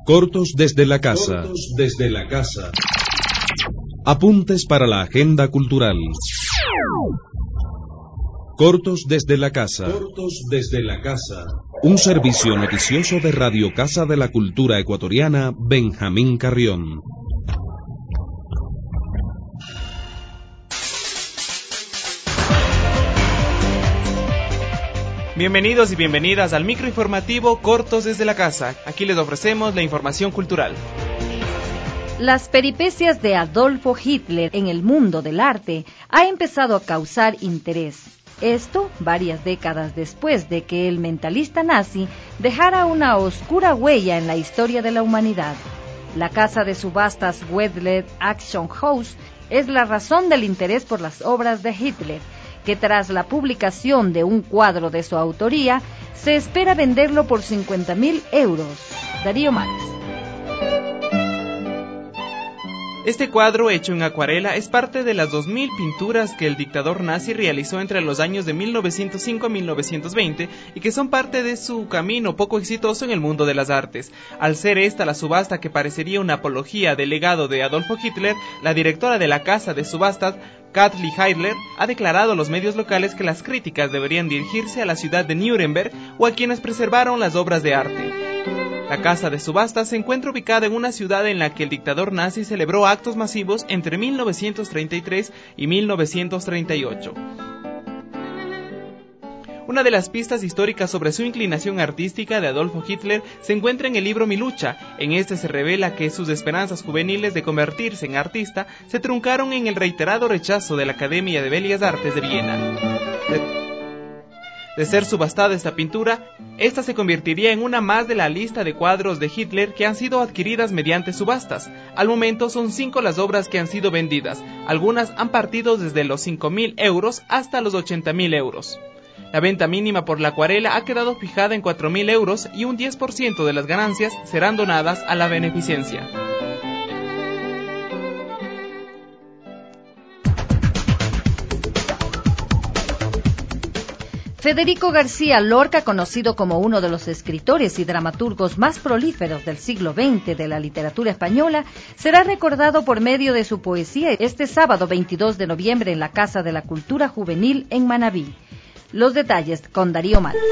Cortos desde la casa. Cortos desde la casa. Apuntes para la agenda cultural. Cortos desde la casa. Cortos desde la casa. Un servicio noticioso de Radio Casa de la Cultura Ecuatoriana, Benjamín Carrión. Bienvenidos y bienvenidas al microinformativo Cortos desde la casa. Aquí les ofrecemos la información cultural. Las peripecias de Adolfo Hitler en el mundo del arte ha empezado a causar interés. Esto varias décadas después de que el mentalista nazi dejara una oscura huella en la historia de la humanidad. La casa de subastas Wedler Auction House es la razón del interés por las obras de Hitler, que tras la publicación de un cuadro de su autoría, se espera venderlo por 50.000 euros. Darío Márquez. Este cuadro, hecho en acuarela, es parte de las 2.000 pinturas que el dictador nazi realizó entre los años de 1905 a 1920 y que son parte de su camino poco exitoso en el mundo de las artes. Al ser esta la subasta que parecería una apología del legado de Adolfo Hitler, la directora de la casa de subastas, Kathleen Heidler, ha declarado a los medios locales que las críticas deberían dirigirse a la ciudad de Nuremberg o a quienes preservaron las obras de arte. La casa de subastas se encuentra ubicada en una ciudad en la que el dictador nazi celebró actos masivos entre 1933 y 1938. Una de las pistas históricas sobre su inclinación artística de Adolfo Hitler se encuentra en el libro Mi lucha. En este se revela que sus esperanzas juveniles de convertirse en artista se truncaron en el reiterado rechazo de la Academia de Bellas Artes de Viena. De ser subastada esta pintura, esta se convertiría en una más de la lista de cuadros de Hitler que han sido adquiridas mediante subastas. Al momento son 5 las obras que han sido vendidas. Algunas han partido desde los 5.000 euros hasta los 80.000 euros. La venta mínima por la acuarela ha quedado fijada en 4.000 euros y un 10% de las ganancias serán donadas a la beneficencia. Federico García Lorca, conocido como uno de los escritores y dramaturgos más prolíferos del siglo XX de la literatura española, será recordado por medio de su poesía este sábado 22 de noviembre en la Casa de la Cultura Juvenil en Manabí. Los detalles con Darío Márquez.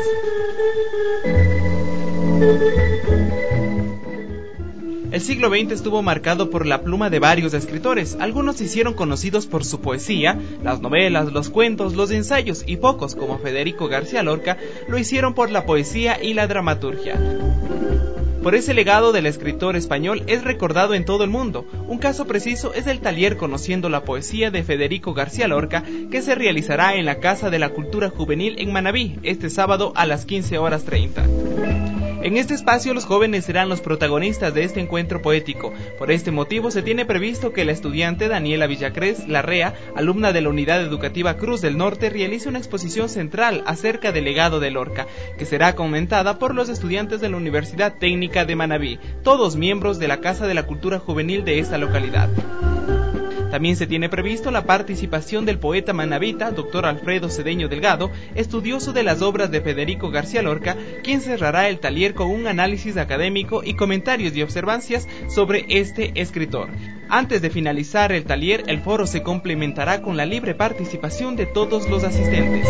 El siglo XX estuvo marcado por la pluma de varios escritores. Algunos se hicieron conocidos por su poesía, las novelas, los cuentos, los ensayos, y pocos, como Federico García Lorca, lo hicieron por la poesía y la dramaturgia. Por ese legado del escritor español es recordado en todo el mundo. Un caso preciso es el taller Conociendo la Poesía de Federico García Lorca, que se realizará en la Casa de la Cultura Juvenil en Manabí, este sábado a las 15:30. En este espacio los jóvenes serán los protagonistas de este encuentro poético. Por este motivo se tiene previsto que la estudiante Daniela Villacrés Larrea, alumna de la Unidad Educativa Cruz del Norte, realice una exposición central acerca del legado de Lorca, que será comentada por los estudiantes de la Universidad Técnica de Manabí, todos miembros de la Casa de la Cultura Juvenil de esta localidad. También se tiene previsto la participación del poeta manabita, Dr. Alfredo Cedeño Delgado, estudioso de las obras de Federico García Lorca, quien cerrará el taller con un análisis académico y comentarios y observancias sobre este escritor. Antes de finalizar el taller, el foro se complementará con la libre participación de todos los asistentes.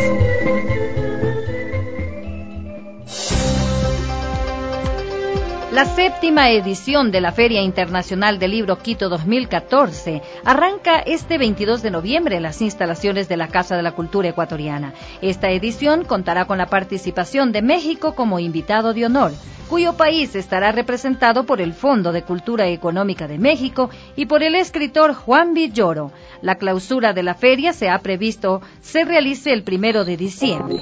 La 7ª edición de la Feria Internacional del Libro Quito 2014 arranca este 22 de noviembre en las instalaciones de la Casa de la Cultura Ecuatoriana. Esta edición contará con la participación de México como invitado de honor, cuyo país estará representado por el Fondo de Cultura Económica de México y por el escritor Juan Villoro. La clausura de la feria se ha previsto se realice el 1 de diciembre.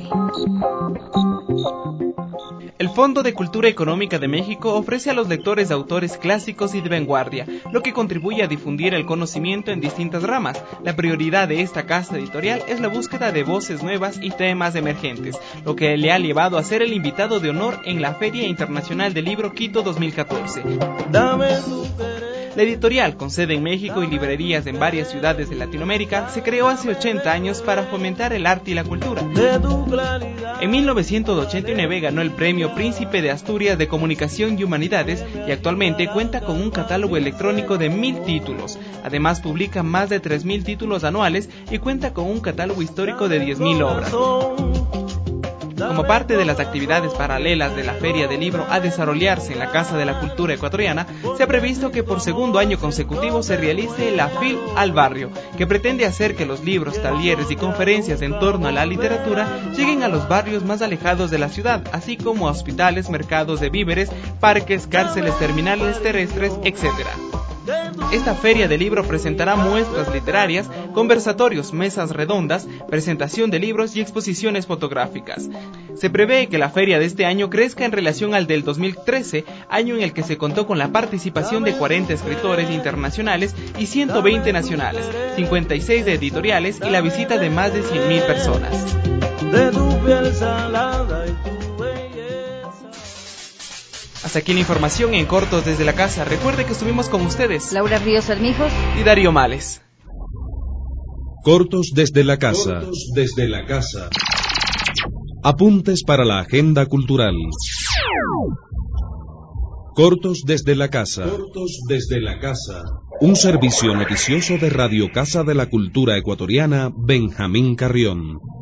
El Fondo de Cultura Económica de México ofrece a los lectores autores clásicos y de vanguardia, lo que contribuye a difundir el conocimiento en distintas ramas. La prioridad de esta casa editorial es la búsqueda de voces nuevas y temas emergentes, lo que le ha llevado a ser el invitado de honor en la Feria Internacional del Libro Quito 2014. La editorial, con sede en México y librerías en varias ciudades de Latinoamérica, se creó hace 80 años para fomentar el arte y la cultura. En 1989 ganó el Premio Príncipe de Asturias de Comunicación y Humanidades y actualmente cuenta con un catálogo electrónico de 1000 títulos. Además publica más de 3000 títulos anuales y cuenta con un catálogo histórico de 10.000 obras. Como parte de las actividades paralelas de la Feria del Libro a desarrollarse en la Casa de la Cultura Ecuatoriana, se ha previsto que por segundo año consecutivo se realice la FIL al Barrio, que pretende hacer que los libros, talleres y conferencias en torno a la literatura lleguen a los barrios más alejados de la ciudad, así como a hospitales, mercados de víveres, parques, cárceles, terminales terrestres, etc. Esta feria del libro presentará muestras literarias, conversatorios, mesas redondas, presentación de libros y exposiciones fotográficas. Se prevé que la feria de este año crezca en relación al del 2013, año en el que se contó con la participación de 40 escritores internacionales y 120 nacionales, 56 de editoriales y la visita de más de 100.000 personas. Hasta aquí la información en Cortos desde la Casa. Recuerde que estuvimos con ustedes Laura Ríos Armijos y Darío Males. Cortos desde la Casa. Cortos desde la Casa. Apuntes para la agenda cultural. Cortos desde la Casa. Cortos desde la Casa. Un servicio noticioso de Radio Casa de la Cultura Ecuatoriana, Benjamín Carrión.